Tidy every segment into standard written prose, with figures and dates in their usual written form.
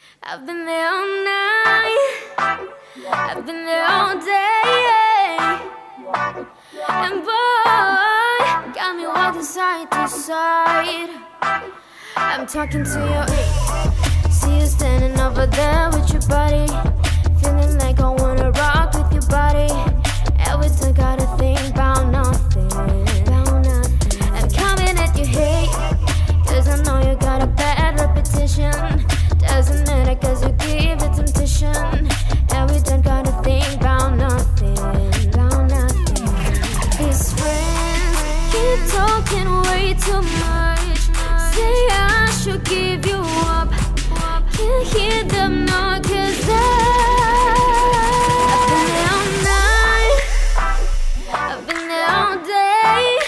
I've been there all night, I've been there all day, and boy, got me walking side to side. I'm talking to you, see you standing over there with your body, feeling like I wanna rock with your body. Every time gotta think about nothing, I'm coming at you, hey, cause I know you got a bad reputation. Doesn't matter cause you give it temptation. Every time gotta think about nothing, These friends keep talking way too much, say I should give you up. Can't hear them now cause I've been there all night, I've been there all day,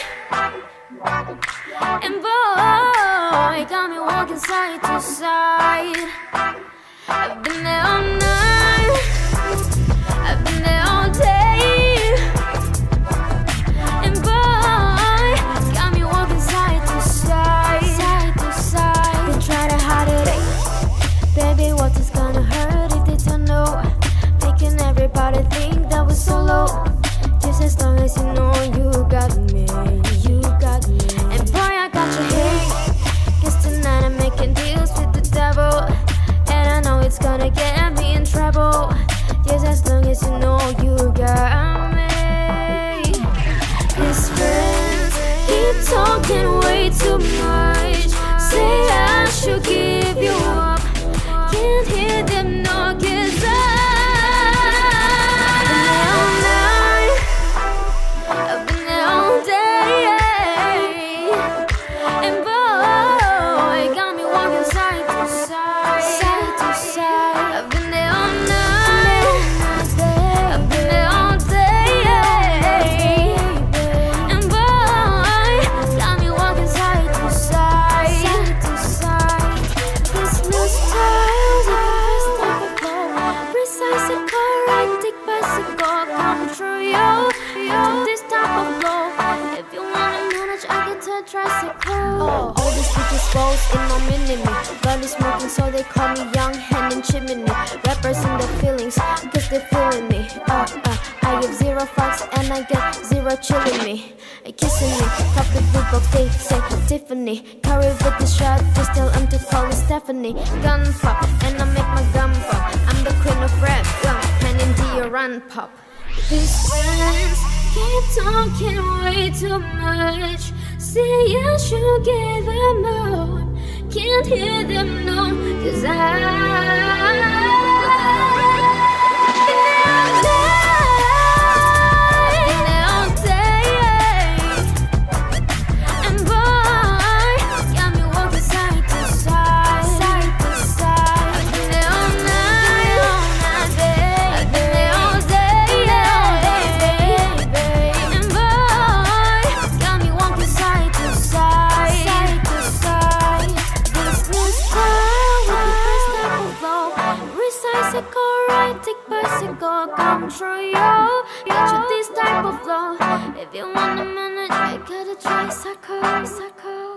and boy, got me walking side to side. I've been there all night, I've been there all day, and boy, got me walking side to side. They try to hide it, baby, what is gonna hurt if they don't know? Making everybody think that we're so low. Just as long as you know you got me, and boy, I got your hate. Guess tonight I'm making deals with the devil, and I know it's gonna get me in trouble. Just as long as you know you got me. These friends keep talking way too much, say I should give you up. Can't hear them no, cause I've been there all day, and boy, got me walking side to side. I've been there all night, I've been there all day, and boy, got me walking side to side. This new style's the first type of flow, precise and correct, take bicycle, come through you. To this type of flow, if you wanna manage, I can tell tricycle. All these bitches falls in my mini-me, body smoking so they call me young hand in chimney. Rappers in their feelings, cause they're feeling me. I give zero fucks and I get zero chilling me. Kissing me, top the blue box, they say Tiffany. Curry with the shot, just tell them to call me Stephanie. Gun pop, and I make my gun pop. I'm the queen of rap, young hand in the run pop. These friends keep talking way too much, say I should give them up. Can't hear them no, cause bicycle, come through you. Get you this type of flow. If you wanna manage, I gotta try sucker.